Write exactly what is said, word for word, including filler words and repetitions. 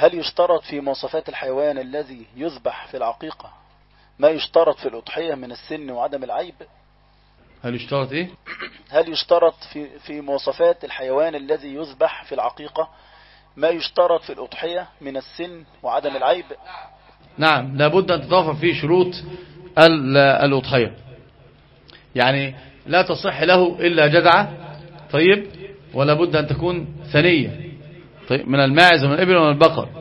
هل يشترط في مواصفات الحيوان الذي يذبح في العقيقة ما يشترط في الأضحية من السن وعدم العيب؟ هل يشترط ايه؟ هل يشترط في في مواصفات الحيوان الذي يذبح في العقيقة ما يشترط في الأضحية من السن وعدم العيب؟ نعم، لابد أن تتوفر فيه شروط الأضحية، يعني لا تصح له إلا جذعة، طيب، ولا بد أن تكون ثنية، طيب، من الماعز ومن الإبل ومن البقر،